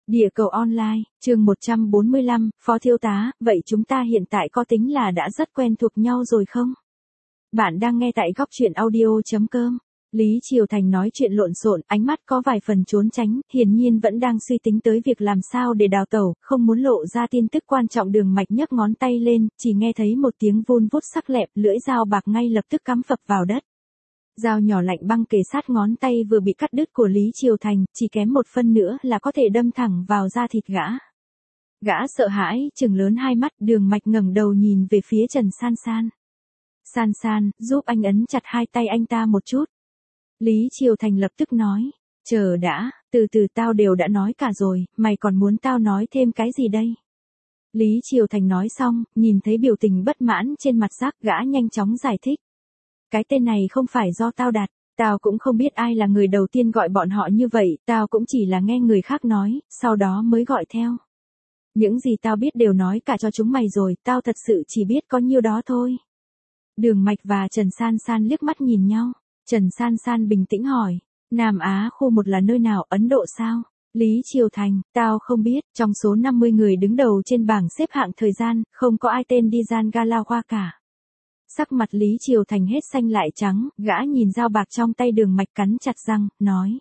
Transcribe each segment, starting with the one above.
Địa cầu online, chương 145, Phó Thiếu tá, vậy chúng ta hiện tại có tính là đã rất quen thuộc nhau rồi không? Bạn đang nghe tại góc chuyện audio.com. Lý Triều Thành nói chuyện lộn xộn, ánh mắt có vài phần trốn tránh, hiển nhiên vẫn đang suy tính tới việc làm sao để đào tẩu, không muốn lộ ra tin tức quan trọng. Đường Mạch nhấc ngón tay lên, chỉ nghe thấy một tiếng vun vút sắc lẹm, lưỡi dao bạc ngay lập tức cắm phập vào đất. Dao nhỏ lạnh băng kề sát ngón tay vừa bị cắt đứt của Lý Triều Thành, chỉ kém một phân nữa là có thể đâm thẳng vào da thịt gã. Gã sợ hãi, trừng lớn hai mắt. Đường Mạch ngẩng đầu nhìn về phía Trần San San. San San, giúp anh ấn chặt hai tay anh ta một chút. Lý Triều Thành lập tức nói, chờ đã, từ từ, tao đều đã nói cả rồi, mày còn muốn tao nói thêm cái gì đây? Lý Triều Thành nói xong, nhìn thấy biểu tình bất mãn trên mặt Giác, gã nhanh chóng giải thích. Cái tên này không phải do tao đặt, tao cũng không biết ai là người đầu tiên gọi bọn họ như vậy, tao cũng chỉ là nghe người khác nói, sau đó mới gọi theo. Những gì tao biết đều nói cả cho chúng mày rồi, tao thật sự chỉ biết có nhiêu đó thôi. Đường Mạch và Trần San San liếc mắt nhìn nhau. Trần San San bình tĩnh hỏi, Nam Á khu 1 là nơi nào, Ấn Độ sao? Lý Triều Thành, tao không biết, trong số 50 người đứng đầu trên bảng xếp hạng thời gian, không có ai tên Dizan Galawa cả. Sắc mặt Lý Triều Thành hết xanh lại trắng, gã nhìn dao bạc trong tay Đường Mạch cắn chặt răng, nói.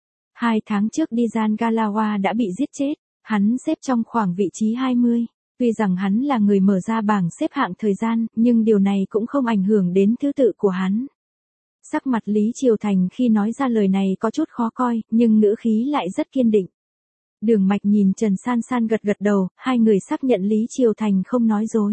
2 tháng trước Dizan Galawa đã bị giết chết, hắn xếp trong khoảng vị trí 20. Tuy rằng hắn là người mở ra bảng xếp hạng thời gian, nhưng điều này cũng không ảnh hưởng đến thứ tự của hắn. Sắc mặt Lý Triều Thành khi nói ra lời này có chút khó coi, nhưng ngữ khí lại rất kiên định. Đường Mạch nhìn Trần San San gật gật đầu, hai người xác nhận Lý Triều Thành không nói dối.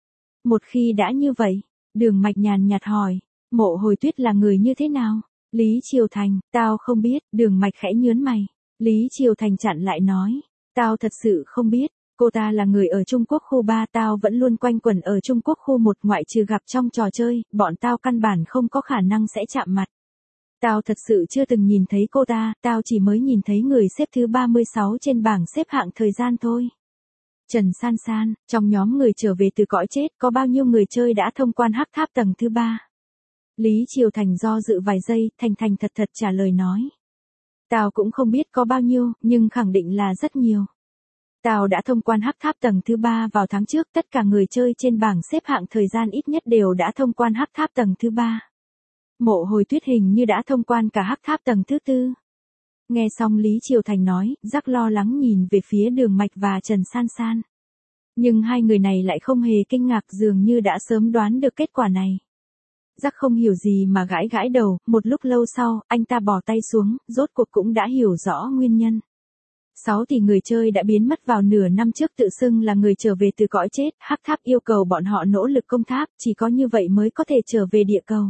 Một khi đã như vậy, Đường Mạch nhàn nhạt hỏi, Mộ Hồi Tuyết là người như thế nào? Lý Triều Thành, tao không biết. Đường Mạch khẽ nhướng mày. Lý Triều Thành chặn lại nói, tao thật sự không biết. Cô ta là người ở Trung Quốc khu 3, tao vẫn luôn quanh quẩn ở Trung Quốc khu 1, ngoại trừ gặp trong trò chơi, bọn tao căn bản không có khả năng sẽ chạm mặt. Tao thật sự chưa từng nhìn thấy cô ta, tao chỉ mới nhìn thấy người xếp thứ 36 trên bảng xếp hạng thời gian thôi. Trần San San, trong nhóm người trở về từ cõi chết, có bao nhiêu người chơi đã thông quan hắc tháp tầng thứ 3? Lý Triều Thành do dự vài giây, thành thật trả lời nói. Tao cũng không biết có bao nhiêu, nhưng khẳng định là rất nhiều. Tao đã thông quan hắc tháp tầng thứ 3 vào tháng trước, tất cả người chơi trên bảng xếp hạng thời gian ít nhất đều đã thông quan hắc tháp tầng thứ 3. Mộ Hồi Tuyết hình như đã thông quan cả hắc tháp tầng thứ 4. Nghe xong Lý Triều Thành nói, Giác lo lắng nhìn về phía Đường Mạch và Trần San San. Nhưng hai người này lại không hề kinh ngạc, dường như đã sớm đoán được kết quả này. Giác không hiểu gì mà gãi đầu, một lúc lâu sau, anh ta bỏ tay xuống, rốt cuộc cũng đã hiểu rõ nguyên nhân. 6 tỷ người chơi đã biến mất vào nửa năm trước, tự xưng là người trở về từ cõi chết, hắc tháp yêu cầu bọn họ nỗ lực công tháp, chỉ có như vậy mới có thể trở về địa cầu.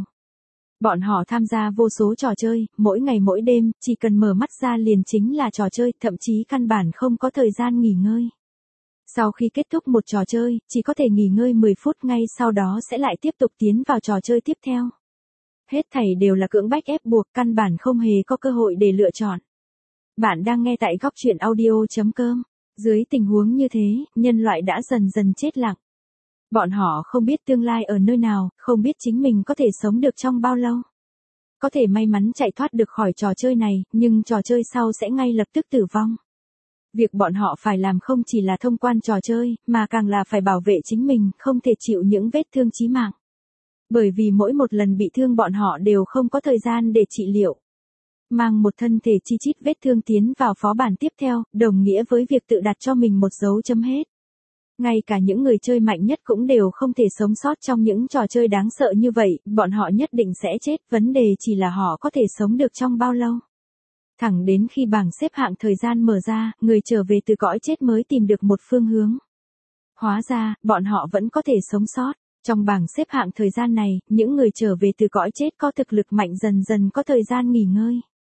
Bọn họ tham gia vô số trò chơi, mỗi ngày mỗi đêm, chỉ cần mở mắt ra liền chính là trò chơi, thậm chí căn bản không có thời gian nghỉ ngơi. Sau khi kết thúc một trò chơi, chỉ có thể nghỉ ngơi 10 phút, ngay sau đó sẽ lại tiếp tục tiến vào trò chơi tiếp theo. Hết thảy đều là cưỡng bách ép buộc, căn bản không hề có cơ hội để lựa chọn. Bạn đang nghe tại góc chuyện audio.com. Dưới tình huống như thế, nhân loại đã dần chết lặng. Bọn họ không biết tương lai ở nơi nào, không biết chính mình có thể sống được trong bao lâu. Có thể may mắn chạy thoát được khỏi trò chơi này, nhưng trò chơi sau sẽ ngay lập tức tử vong. Việc bọn họ phải làm không chỉ là thông quan trò chơi, mà càng là phải bảo vệ chính mình, không thể chịu những vết thương chí mạng. Bởi vì mỗi một lần bị thương bọn họ đều không có thời gian để trị liệu. Mang một thân thể chi chít vết thương tiến vào phó bản tiếp theo, đồng nghĩa với việc tự đặt cho mình một dấu chấm hết. Ngay cả những người chơi mạnh nhất cũng đều không thể sống sót trong những trò chơi đáng sợ như vậy, bọn họ nhất định sẽ chết, vấn đề chỉ là họ có thể sống được trong bao lâu. Thẳng đến khi bảng xếp hạng thời gian mở ra, người trở về từ cõi chết mới tìm được một phương hướng. Hóa ra, bọn họ vẫn có thể sống sót. Trong bảng xếp hạng thời gian này, những người trở về từ cõi chết có thực lực mạnh dần có thời gian nghỉ ngơi.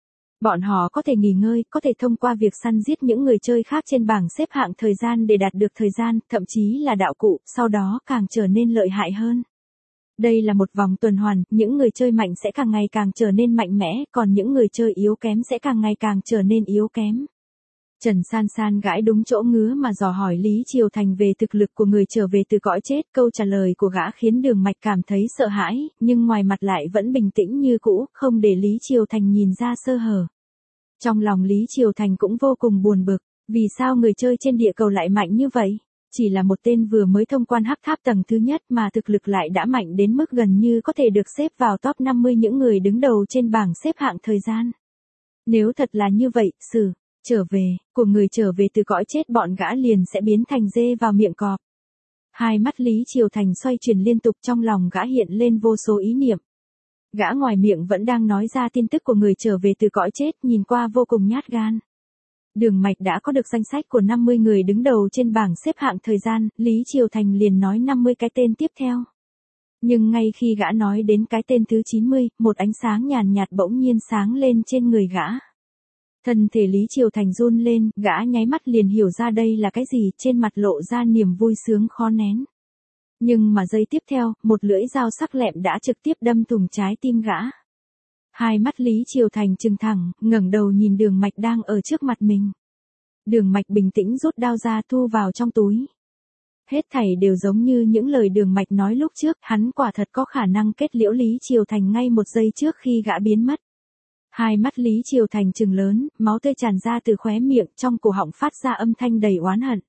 Bọn họ có thể nghỉ ngơi, có thể thông qua việc săn giết những người chơi khác trên bảng xếp hạng thời gian để đạt được thời gian, thậm chí là đạo cụ, sau đó càng trở nên lợi hại hơn. Đây là một vòng tuần hoàn, những người chơi mạnh sẽ càng ngày càng trở nên mạnh mẽ, còn những người chơi yếu kém sẽ càng ngày càng trở nên yếu kém. Trần San San gãi đúng chỗ ngứa mà dò hỏi Lý Triều Thành về thực lực của người trở về từ cõi chết, câu trả lời của gã khiến Đường Mạch cảm thấy sợ hãi, nhưng ngoài mặt lại vẫn bình tĩnh như cũ, không để Lý Triều Thành nhìn ra sơ hở. Trong lòng Lý Triều Thành cũng vô cùng buồn bực, Vì sao người chơi trên địa cầu lại mạnh như vậy? Chỉ là một tên vừa mới thông quan hắc tháp tầng thứ nhất mà thực lực lại đã mạnh đến mức gần như có thể được xếp vào top 50 những người đứng đầu trên bảng xếp hạng thời gian. Nếu thật là như vậy, trở về, của người trở về từ cõi chết bọn gã liền sẽ biến thành dê vào miệng cọp. Hai mắt Lý Triều Thành xoay chuyển liên tục, trong lòng gã hiện lên vô số ý niệm. Gã ngoài miệng vẫn đang nói ra tin tức của người trở về từ cõi chết, nhìn qua vô cùng nhát gan. Đường Mạch đã có được danh sách của 50 người đứng đầu trên bảng xếp hạng thời gian, Lý Triều Thành liền nói 50 cái tên tiếp theo. Nhưng ngay khi gã nói đến cái tên thứ 90, một ánh sáng nhàn nhạt bỗng nhiên sáng lên trên người gã. Thân thể Lý Triều Thành run lên, gã nháy mắt liền hiểu ra đây là cái gì, trên mặt lộ ra niềm vui sướng khó nén. Nhưng mà giây tiếp theo, một lưỡi dao sắc lẹm đã trực tiếp đâm thủng trái tim gã. Hai mắt Lý Triều Thành trừng thẳng, ngẩng đầu nhìn Đường Mạch đang ở trước mặt mình. Đường Mạch bình tĩnh rút đao ra thu vào trong túi. Hết thảy đều giống như những lời Đường Mạch nói lúc trước, hắn quả thật có khả năng kết liễu Lý Triều Thành ngay một giây trước khi gã biến mất. Hai mắt Lý Triều Thành trừng lớn, máu tươi tràn ra từ khóe miệng, trong cổ họng phát ra âm thanh đầy oán hận.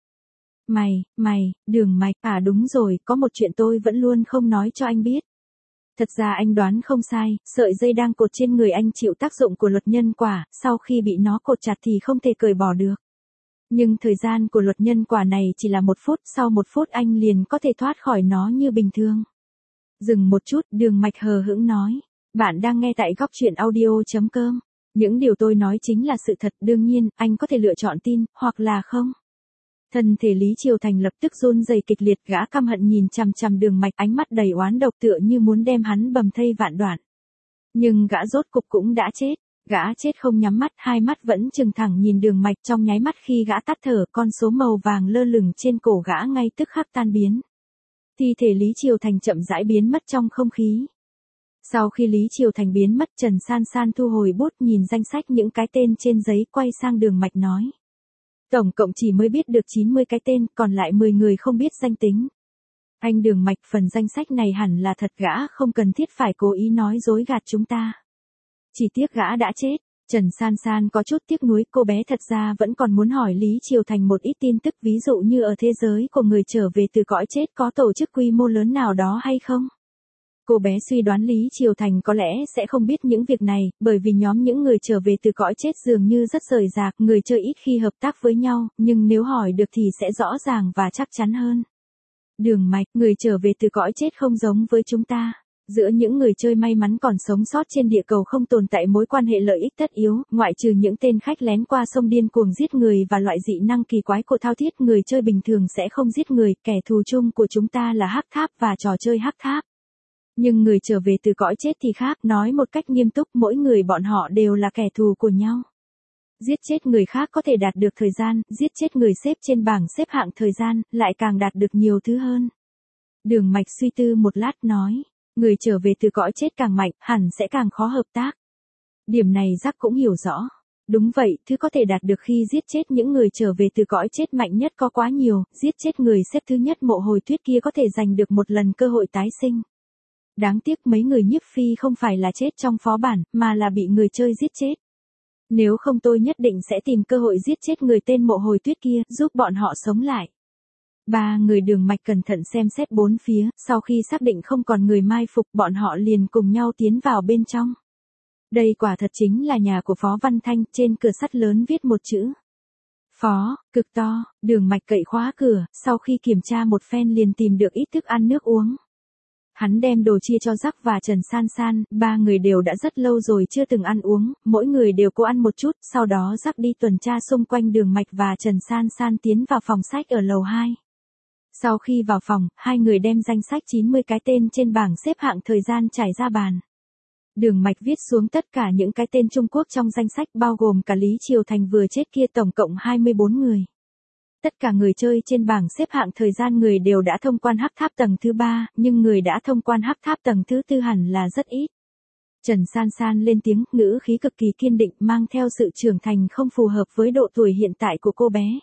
Đường Mạch, đúng rồi, có một chuyện tôi vẫn luôn không nói cho anh biết. Thật ra anh đoán không sai, sợi dây đang cột trên người anh chịu tác dụng của luật nhân quả, sau khi bị nó cột chặt thì không thể cởi bỏ được. Nhưng thời gian của luật nhân quả này chỉ là 1 phút, sau 1 phút anh liền có thể thoát khỏi nó như bình thường. Dừng một chút, Đường Mạch hờ hững nói. Bạn đang nghe tại góc truyện audio.com. Những điều tôi nói chính là sự thật, đương nhiên, anh có thể lựa chọn tin, hoặc là không. Thân thể Lý Triều Thành lập tức run rẩy kịch liệt, gã căm hận nhìn chằm chằm Đường Mạch, ánh mắt đầy oán độc tựa như muốn đem hắn bầm thây vạn đoạn. Nhưng gã rốt cục cũng đã chết. Gã chết không nhắm mắt, hai mắt vẫn trừng thẳng nhìn Đường Mạch, trong nháy mắt khi gã tắt thở, con số màu vàng lơ lửng trên cổ gã ngay tức khắc tan biến. Thi thể Lý Triều Thành chậm rãi biến mất trong không khí. Sau khi Lý Triều Thành biến mất, Trần San San thu hồi bút, nhìn danh sách những cái tên trên giấy, quay sang Đường Mạch nói. Tổng cộng chỉ mới biết được 90 cái tên, còn lại 10 người không biết danh tính. Anh Đường Mạch, phần danh sách này hẳn là thật, gã không cần thiết phải cố ý nói dối gạt chúng ta. Chỉ tiếc gã đã chết. Trần San San có chút tiếc nuối, cô bé thật ra vẫn còn muốn hỏi Lý Triều Thành một ít tin tức, ví dụ như ở thế giới của người trở về từ cõi chết có tổ chức quy mô lớn nào đó hay không. Cô bé suy đoán Lý Triều Thành có lẽ sẽ không biết những việc này, bởi vì nhóm những người trở về từ cõi chết dường như rất rời rạc, người chơi ít khi hợp tác với nhau, nhưng nếu hỏi được thì sẽ rõ ràng và chắc chắn hơn. Đường Mạch, người trở về từ cõi chết không giống với chúng ta. Giữa những người chơi may mắn còn sống sót trên địa cầu không tồn tại mối quan hệ lợi ích tất yếu, ngoại trừ những tên khách lén qua sông điên cuồng giết người và loại dị năng kỳ quái của thao thiết, người chơi bình thường sẽ không giết người, kẻ thù chung của chúng ta là hắc tháp và trò chơi hắc tháp. Nhưng người trở về từ cõi chết thì khác, nói một cách nghiêm túc, mỗi người bọn họ đều là kẻ thù của nhau. Giết chết người khác có thể đạt được thời gian, giết chết người xếp trên bảng xếp hạng thời gian, lại càng đạt được nhiều thứ hơn. Đường Mạch suy tư một lát nói, người trở về từ cõi chết càng mạnh, hẳn sẽ càng khó hợp tác. Điểm này Jack cũng hiểu rõ. Đúng vậy, thứ có thể đạt được khi giết chết những người trở về từ cõi chết mạnh nhất có quá nhiều, giết chết người xếp thứ nhất Mộ Hồi Tuyết kia có thể giành được một lần cơ hội tái sinh. Đáng tiếc mấy người nhiếp phi không phải là chết trong phó bản, mà là bị người chơi giết chết. Nếu không tôi nhất định sẽ tìm cơ hội giết chết người tên Mộ Hồi Tuyết kia, giúp bọn họ sống lại. Ba người Đường Mạch cẩn thận xem xét bốn phía, sau khi xác định không còn người mai phục, bọn họ liền cùng nhau tiến vào bên trong. Đây quả thật chính là nhà của Phó Văn Thanh, trên cửa sắt lớn viết một chữ. Phó, cực to. Đường Mạch cậy khóa cửa, sau khi kiểm tra một phen liền tìm được ít thức ăn nước uống. Hắn đem đồ chia cho Jack và Trần San San, ba người đều đã rất lâu rồi chưa từng ăn uống, mỗi người đều cố ăn một chút, sau đó Jack đi tuần tra xung quanh Đường Mạch và Trần San San tiến vào phòng sách ở lầu 2. Sau khi vào phòng, hai người đem danh sách 90 cái tên trên bảng xếp hạng thời gian trải ra bàn. Đường Mạch viết xuống tất cả những cái tên Trung Quốc trong danh sách, bao gồm cả Lý Triều Thành vừa chết kia, tổng cộng 24 người. Tất cả người chơi trên bảng xếp hạng thời gian người đều đã thông quan hắc tháp tầng thứ 3, nhưng người đã thông quan hắc tháp tầng thứ 4 hẳn là rất ít. Trần San San lên tiếng, ngữ khí cực kỳ kiên định, mang theo sự trưởng thành không phù hợp với độ tuổi hiện tại của cô bé.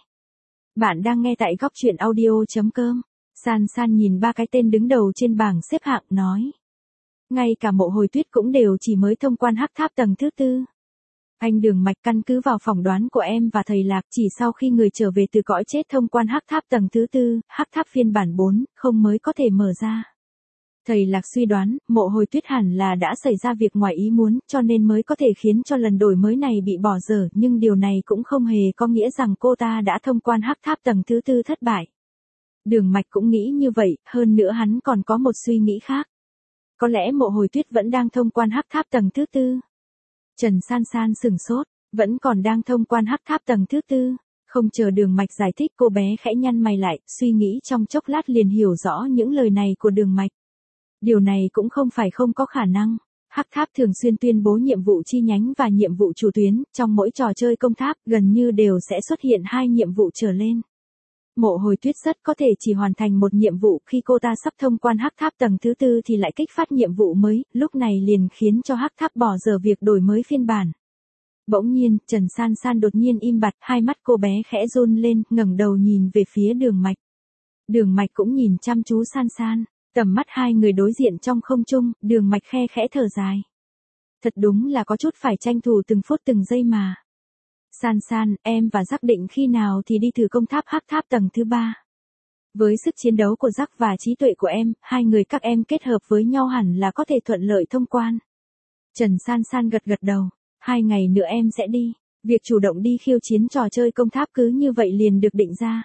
Bạn đang nghe tại góc truyện audio.com. San San nhìn ba cái tên đứng đầu trên bảng xếp hạng, nói. Ngay cả Mộ Hồi Tuyết cũng đều chỉ mới thông quan hắc tháp tầng thứ 4. Anh Đường Mạch, căn cứ vào phỏng đoán của em và thầy Lạc, chỉ sau khi người trở về từ cõi chết thông quan hắc tháp tầng thứ 4, hắc tháp phiên bản 4, không mới có thể mở ra. Thầy Lạc suy đoán, Mộ Hồi Tuyết hẳn là đã xảy ra việc ngoài ý muốn, cho nên mới có thể khiến cho lần đổi mới này bị bỏ dở, nhưng điều này cũng không hề có nghĩa rằng cô ta đã thông quan hắc tháp tầng thứ 4 thất bại. Đường Mạch cũng nghĩ như vậy, hơn nữa hắn còn có một suy nghĩ khác. Có lẽ Mộ Hồi Tuyết vẫn đang thông quan hắc tháp tầng thứ 4. Trần San San sửng sốt, vẫn còn đang thông quan hắc tháp tầng thứ 4. Không chờ Đường Mạch giải thích, cô bé khẽ nhăn mày lại, suy nghĩ trong chốc lát liền hiểu rõ những lời này của Đường Mạch. Điều này cũng không phải không có khả năng. Hắc tháp thường xuyên tuyên bố nhiệm vụ chi nhánh và nhiệm vụ chủ tuyến, trong mỗi trò chơi công tháp gần như đều sẽ xuất hiện 2 nhiệm vụ trở lên. Mộ Hồi Tuyết rất có thể chỉ hoàn thành một nhiệm vụ, khi cô ta sắp thông quan hắc tháp tầng thứ 4 thì lại kích phát nhiệm vụ mới, lúc này liền khiến cho hắc tháp bỏ dở việc đổi mới phiên bản. Bỗng nhiên, Trần San San đột nhiên im bặt, hai mắt cô bé khẽ run lên, ngẩng đầu nhìn về phía Đường Mạch. Đường Mạch cũng nhìn chăm chú San San, tầm mắt hai người đối diện trong không trung, Đường Mạch khe khẽ thở dài. Thật đúng là có chút phải tranh thủ từng phút từng giây mà. San San, em và Giác định khi nào thì đi thử công tháp hắc tháp tầng thứ 3. Với sức chiến đấu của Giác và trí tuệ của em, hai người các em kết hợp với nhau hẳn là có thể thuận lợi thông quan. Trần San San gật gật đầu, 2 ngày nữa em sẽ đi. Việc chủ động đi khiêu chiến trò chơi công tháp cứ như vậy liền được định ra.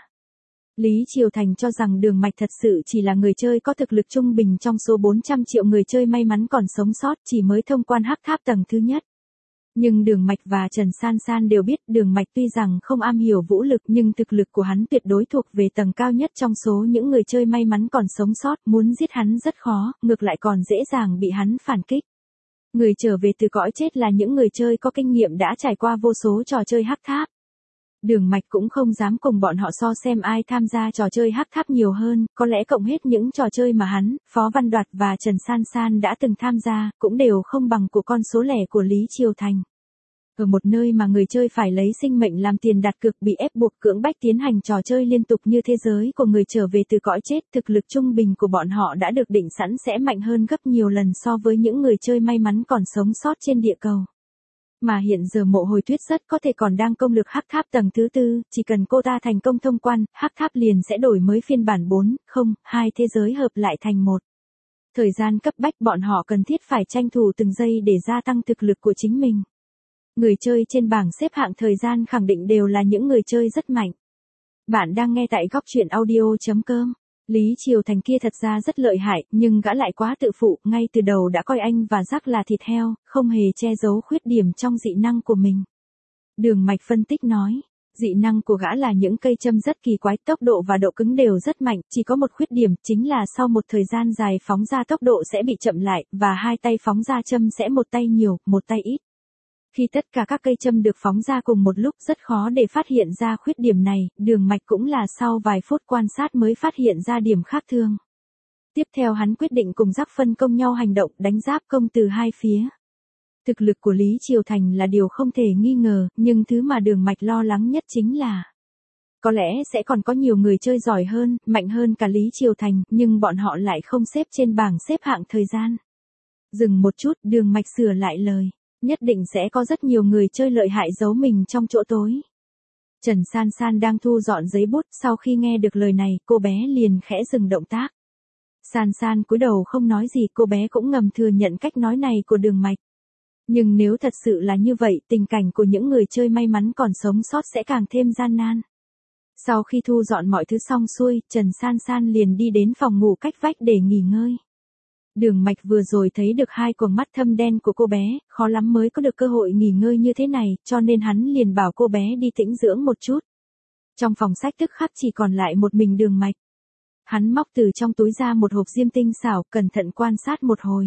Lý Triều Thành cho rằng Đường Mạch thật sự chỉ là người chơi có thực lực trung bình trong số 400 triệu người chơi may mắn còn sống sót, chỉ mới thông quan hắc tháp tầng thứ nhất. Nhưng Đường Mạch và Trần San San đều biết Đường Mạch tuy rằng không am hiểu vũ lực nhưng thực lực của hắn tuyệt đối thuộc về tầng cao nhất trong số những người chơi may mắn còn sống sót, muốn giết hắn rất khó, ngược lại còn dễ dàng bị hắn phản kích. Người trở về từ cõi chết là những người chơi có kinh nghiệm đã trải qua vô số trò chơi hắc tháp. Đường Mạch cũng không dám cùng bọn họ so xem ai tham gia trò chơi hắc tháp nhiều hơn, có lẽ cộng hết những trò chơi mà hắn, Phó Văn Đoạt và Trần San San đã từng tham gia, cũng đều không bằng của con số lẻ của Lý Triều Thành. Ở một nơi mà người chơi phải lấy sinh mệnh làm tiền đặt cược, bị ép buộc cưỡng bách tiến hành trò chơi liên tục như thế giới của người trở về từ cõi chết, thực lực trung bình của bọn họ đã được định sẵn sẽ mạnh hơn gấp nhiều lần so với những người chơi may mắn còn sống sót trên địa cầu. Mà hiện giờ Mộ Hồi Tuyết rất có thể còn đang công lược hắc tháp tầng thứ 4, chỉ cần cô ta thành công thông quan, hắc tháp liền sẽ đổi mới phiên bản 4, không, 2 thế giới hợp lại thành một. Thời gian cấp bách, bọn họ cần thiết phải tranh thủ từng giây để gia tăng thực lực của chính mình. Người chơi trên bảng xếp hạng thời gian khẳng định đều là những người chơi rất mạnh. Bạn đang nghe tại góc truyện audio.com. Lý Triều Thành kia thật ra rất lợi hại, nhưng gã lại quá tự phụ, ngay từ đầu đã coi anh và Giác là thịt heo, không hề che giấu khuyết điểm trong dị năng của mình. Đường Mạch phân tích nói, dị năng của gã là những cây châm rất kỳ quái, tốc độ và độ cứng đều rất mạnh, chỉ có một khuyết điểm, chính là sau một thời gian dài phóng ra tốc độ sẽ bị chậm lại, và hai tay phóng ra châm sẽ một tay nhiều, một tay ít. Khi tất cả các cây châm được phóng ra cùng một lúc rất khó để phát hiện ra khuyết điểm này, Đường Mạch cũng là sau vài phút quan sát mới phát hiện ra điểm khác thường. Tiếp theo hắn quyết định cùng Giác phân công nhau hành động, đánh giáp công từ hai phía. Thực lực của Lý Triều Thành là điều không thể nghi ngờ, nhưng thứ mà Đường Mạch lo lắng nhất chính là có lẽ sẽ còn có nhiều người chơi giỏi hơn, mạnh hơn cả Lý Triều Thành, nhưng bọn họ lại không xếp trên bảng xếp hạng thời gian. Dừng một chút, Đường Mạch sửa lại lời. Nhất định sẽ có rất nhiều người chơi lợi hại giấu mình trong chỗ tối. Trần San San đang thu dọn giấy bút, sau khi nghe được lời này, cô bé liền khẽ dừng động tác. San San cúi đầu không nói gì, cô bé cũng ngầm thừa nhận cách nói này của Đường Mạch. Nhưng nếu thật sự là như vậy, tình cảnh của những người chơi may mắn còn sống sót sẽ càng thêm gian nan. Sau khi thu dọn mọi thứ xong xuôi, Trần San San liền đi đến phòng ngủ cách vách để nghỉ ngơi. Đường Mạch vừa rồi thấy được hai quầng mắt thâm đen của cô bé, khó lắm mới có được cơ hội nghỉ ngơi như thế này, cho nên hắn liền bảo cô bé đi tĩnh dưỡng một chút. Trong phòng sách tức khắc chỉ còn lại một mình Đường Mạch. Hắn móc từ trong túi ra một hộp diêm tinh xảo, cẩn thận quan sát một hồi.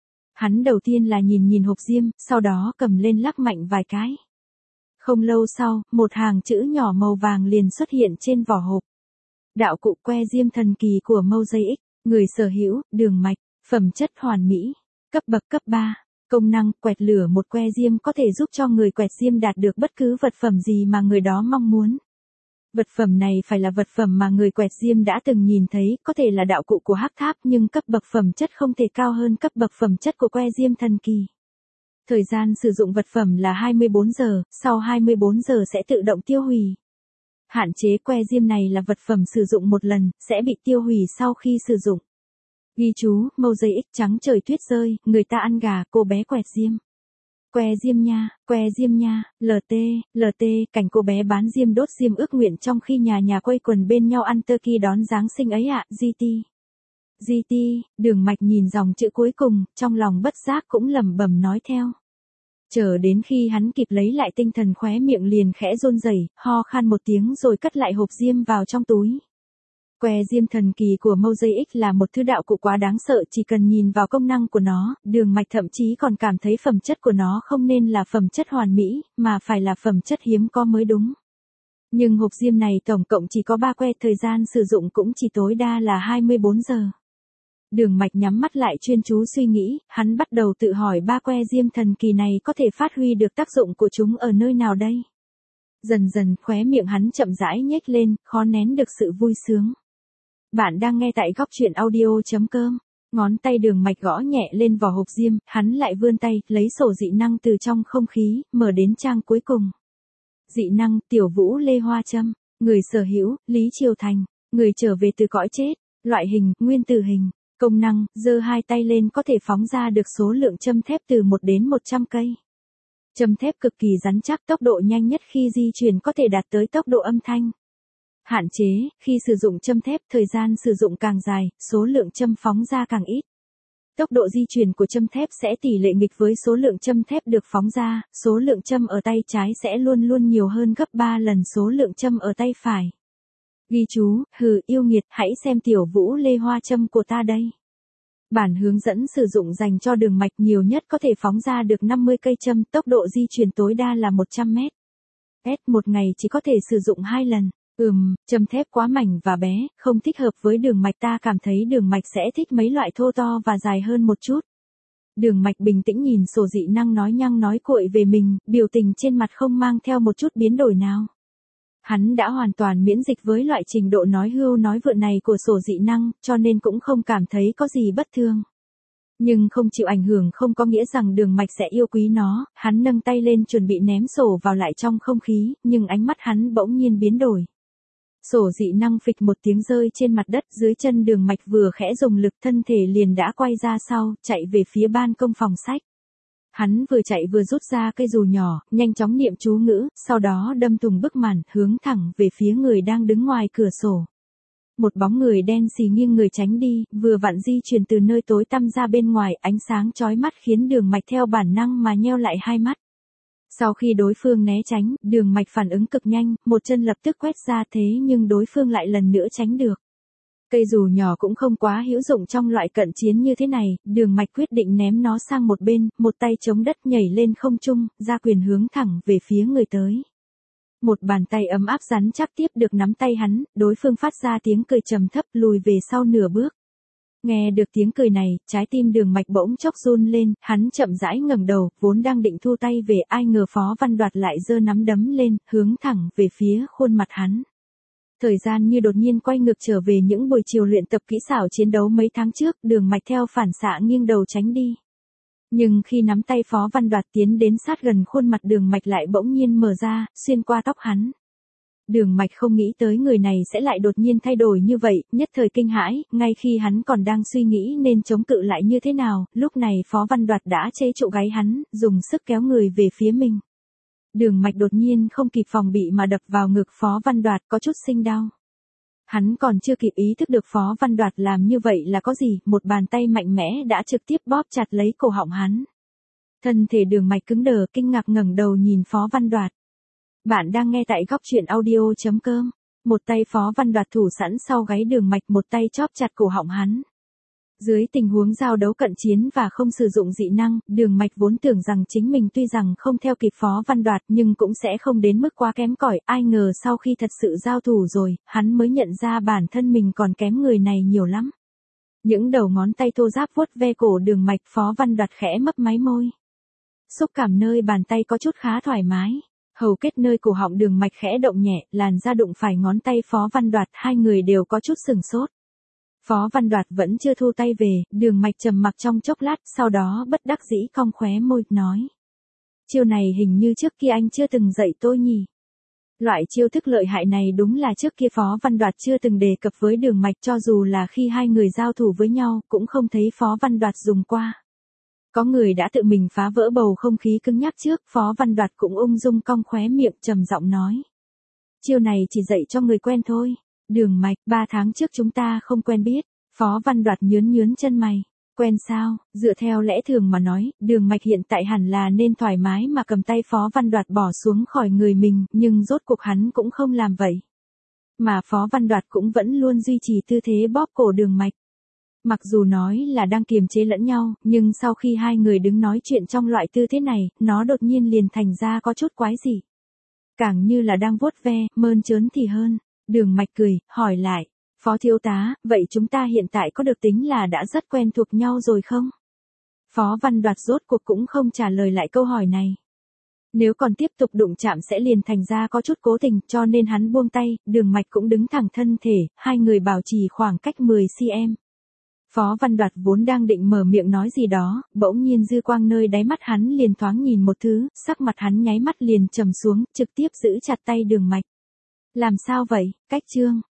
Hắn đầu tiên là nhìn hộp diêm, sau đó cầm lên lắc mạnh vài cái. Không lâu sau, một hàng chữ nhỏ màu vàng liền xuất hiện trên vỏ hộp. Đạo cụ que diêm thần kỳ của Mosaic, người sở hữu, Đường Mạch. Phẩm chất hoàn mỹ, cấp bậc cấp 3, công năng quẹt lửa. Một que diêm có thể giúp cho người quẹt diêm đạt được bất cứ vật phẩm gì mà người đó mong muốn. Vật phẩm này phải là vật phẩm mà người quẹt diêm đã từng nhìn thấy, có thể là đạo cụ của hắc tháp nhưng cấp bậc phẩm chất không thể cao hơn cấp bậc phẩm chất của que diêm thần kỳ. Thời gian sử dụng vật phẩm là 24 giờ, sau 24 giờ sẽ tự động tiêu hủy. Hạn chế que diêm này là vật phẩm sử dụng một lần, sẽ bị tiêu hủy sau khi sử dụng. Ghi chú, mosaic trắng trời tuyết rơi, người ta ăn gà, cô bé quẹt diêm. Que diêm nha, LT, cảnh cô bé bán diêm đốt diêm ước nguyện trong khi nhà quây quần bên nhau ăn turkey đón Giáng sinh ấy ạ, GT, Đường Mạch nhìn dòng chữ cuối cùng, trong lòng bất giác cũng lẩm bẩm nói theo. Chờ đến khi hắn kịp lấy lại tinh thần khóe miệng liền khẽ run rẩy, ho khan một tiếng rồi cất lại hộp diêm vào trong túi. Que diêm thần kỳ của Mosaic là một thứ đạo cụ quá đáng sợ, chỉ cần nhìn vào công năng của nó, Đường Mạch thậm chí còn cảm thấy phẩm chất của nó không nên là phẩm chất hoàn mỹ, mà phải là phẩm chất hiếm có mới đúng. Nhưng hộp diêm này tổng cộng chỉ có 3 que, thời gian sử dụng cũng chỉ tối đa là 24 giờ. Đường Mạch nhắm mắt lại chuyên chú suy nghĩ, hắn bắt đầu tự hỏi 3 que diêm thần kỳ này có thể phát huy được tác dụng của chúng ở nơi nào đây? Dần dần khóe miệng hắn chậm rãi nhếch lên, khó nén được sự vui sướng. Bạn đang nghe tại góc truyện audio.com. Ngón tay Đường Mạch gõ nhẹ lên vỏ hộp diêm, hắn lại vươn tay, lấy sổ dị năng từ trong không khí, mở đến trang cuối cùng. Dị năng, Tiểu Vũ Lê Hoa Châm. Người sở hữu, Lý Triều Thành. Người trở về từ cõi chết. Loại hình, nguyên tử hình. Công năng, giơ hai tay lên có thể phóng ra được số lượng châm thép từ 1 đến 100 cây. Châm thép cực kỳ rắn chắc, tốc độ nhanh nhất khi di chuyển có thể đạt tới tốc độ âm thanh. Hạn chế, khi sử dụng châm thép, thời gian sử dụng càng dài, số lượng châm phóng ra càng ít. Tốc độ di chuyển của châm thép sẽ tỷ lệ nghịch với số lượng châm thép được phóng ra, số lượng châm ở tay trái sẽ luôn luôn nhiều hơn gấp 3 lần số lượng châm ở tay phải. Ghi chú, yêu nghiệt, hãy xem Tiểu Vũ Lê Hoa Châm của ta đây. Bản hướng dẫn sử dụng dành cho Đường Mạch, nhiều nhất có thể phóng ra được 50 cây châm, tốc độ di chuyển tối đa là 100 mét. Một ngày chỉ có thể sử dụng 2 lần. Châm thép quá mảnh và bé, không thích hợp với Đường Mạch, ta cảm thấy Đường Mạch sẽ thích mấy loại thô to và dài hơn một chút. Đường Mạch bình tĩnh nhìn sổ dị năng nói nhăng nói cuội về mình, biểu tình trên mặt không mang theo một chút biến đổi nào. Hắn đã hoàn toàn miễn dịch với loại trình độ nói hưu nói vượn này của sổ dị năng, cho nên cũng không cảm thấy có gì bất thường. Nhưng không chịu ảnh hưởng không có nghĩa rằng Đường Mạch sẽ yêu quý nó, hắn nâng tay lên chuẩn bị ném sổ vào lại trong không khí, nhưng ánh mắt hắn bỗng nhiên biến đổi. Sổ dị năng phịch một tiếng rơi trên mặt đất, dưới chân Đường Mạch vừa khẽ dùng lực, thân thể liền đã quay ra sau, chạy về phía ban công phòng sách. Hắn vừa chạy vừa rút ra cây dù nhỏ, nhanh chóng niệm chú ngữ, sau đó đâm thùng bức màn, hướng thẳng về phía người đang đứng ngoài cửa sổ. Một bóng người đen xì nghiêng người tránh đi, vừa vặn di chuyển từ nơi tối tăm ra bên ngoài, ánh sáng chói mắt khiến Đường Mạch theo bản năng mà nheo lại hai mắt. Sau khi đối phương né tránh, Đường Mạch phản ứng cực nhanh, một chân lập tức quét ra, thế nhưng đối phương lại lần nữa tránh được. Cây dù nhỏ cũng không quá hữu dụng trong loại cận chiến như thế này, Đường Mạch quyết định ném nó sang một bên, một tay chống đất nhảy lên không trung, ra quyền hướng thẳng về phía người tới. Một bàn tay ấm áp rắn chắc tiếp được nắm tay hắn, đối phương phát ra tiếng cười trầm thấp, lùi về sau nửa bước. Nghe được tiếng cười này, trái tim Đường Mạch bỗng chốc run lên, hắn chậm rãi ngẩng đầu, vốn đang định thu tay về, ai ngờ Phó Văn Đoạt lại giơ nắm đấm lên, hướng thẳng về phía khuôn mặt hắn. Thời gian như đột nhiên quay ngược trở về những buổi chiều luyện tập kỹ xảo chiến đấu mấy tháng trước, Đường Mạch theo phản xạ nghiêng đầu tránh đi. Nhưng khi nắm tay Phó Văn Đoạt tiến đến sát gần khuôn mặt, Đường Mạch lại bỗng nhiên mở ra, xuyên qua tóc hắn. Đường Mạch không nghĩ tới người này sẽ lại đột nhiên thay đổi như vậy, nhất thời kinh hãi, ngay khi hắn còn đang suy nghĩ nên chống cự lại như thế nào, lúc này Phó Văn Đoạt đã chế trụ gáy hắn, dùng sức kéo người về phía mình. Đường Mạch đột nhiên không kịp phòng bị mà đập vào ngực Phó Văn Đoạt, có chút sinh đau. Hắn còn chưa kịp ý thức được Phó Văn Đoạt làm như vậy là có gì, một bàn tay mạnh mẽ đã trực tiếp bóp chặt lấy cổ họng hắn. Thân thể Đường Mạch cứng đờ, kinh ngạc ngẩng đầu nhìn Phó Văn Đoạt. Bạn đang nghe tại góc truyện audio.com. Một tay Phó Văn Đoạt thủ sẵn sau gáy Đường Mạch, một tay chóp chặt cổ họng hắn. Dưới tình huống giao đấu cận chiến và không sử dụng dị năng, Đường Mạch vốn tưởng rằng chính mình tuy rằng không theo kịp Phó Văn Đoạt nhưng cũng sẽ không đến mức quá kém cỏi, ai ngờ sau khi thật sự giao thủ rồi, hắn mới nhận ra bản thân mình còn kém người này nhiều lắm. Những đầu ngón tay thô ráp vuốt ve cổ Đường Mạch, Phó Văn Đoạt khẽ mấp máy môi. Xúc cảm nơi bàn tay có chút khá thoải mái. Hầu kết nơi cổ họng Đường Mạch khẽ động nhẹ, làn da đụng phải ngón tay Phó Văn Đoạt, hai người đều có chút sửng sốt. Phó Văn Đoạt vẫn chưa thu tay về, Đường Mạch trầm mặc trong chốc lát, sau đó bất đắc dĩ cong khóe môi, nói. Chiêu này hình như trước kia anh chưa từng dạy tôi nhỉ. Loại chiêu thức lợi hại này đúng là trước kia Phó Văn Đoạt chưa từng đề cập với Đường Mạch, cho dù là khi hai người giao thủ với nhau cũng không thấy Phó Văn Đoạt dùng qua. Có người đã tự mình phá vỡ bầu không khí cứng nhắc trước, Phó Văn Đoạt cũng ung dung cong khóe miệng trầm giọng nói. Chiêu này chỉ dạy cho người quen thôi. Đường Mạch, 3 tháng trước chúng ta không quen biết. Phó Văn Đoạt nhướng chân mày. Quen sao? Dựa theo lẽ thường mà nói, Đường Mạch hiện tại hẳn là nên thoải mái mà cầm tay Phó Văn Đoạt bỏ xuống khỏi người mình, nhưng rốt cuộc hắn cũng không làm vậy. Mà Phó Văn Đoạt cũng vẫn luôn duy trì tư thế bóp cổ Đường Mạch. Mặc dù nói là đang kiềm chế lẫn nhau, nhưng sau khi hai người đứng nói chuyện trong loại tư thế này, nó đột nhiên liền thành ra có chút quái dị. Càng như là đang vuốt ve, mơn trớn thì hơn. Đường Mạch cười, hỏi lại. Phó thiếu tá, vậy chúng ta hiện tại có được tính là đã rất quen thuộc nhau rồi không? Phó Văn Đoạt rốt cuộc cũng không trả lời lại câu hỏi này. Nếu còn tiếp tục đụng chạm sẽ liền thành ra có chút cố tình, cho nên hắn buông tay, Đường Mạch cũng đứng thẳng thân thể, hai người bảo trì khoảng cách 10cm. Phó Văn Đoạt vốn đang định mở miệng nói gì đó, bỗng nhiên dư quang nơi đáy mắt hắn liền thoáng nhìn một thứ, sắc mặt hắn nháy mắt liền trầm xuống, trực tiếp giữ chặt tay Đường Mạch. Làm sao vậy, Cách Trương?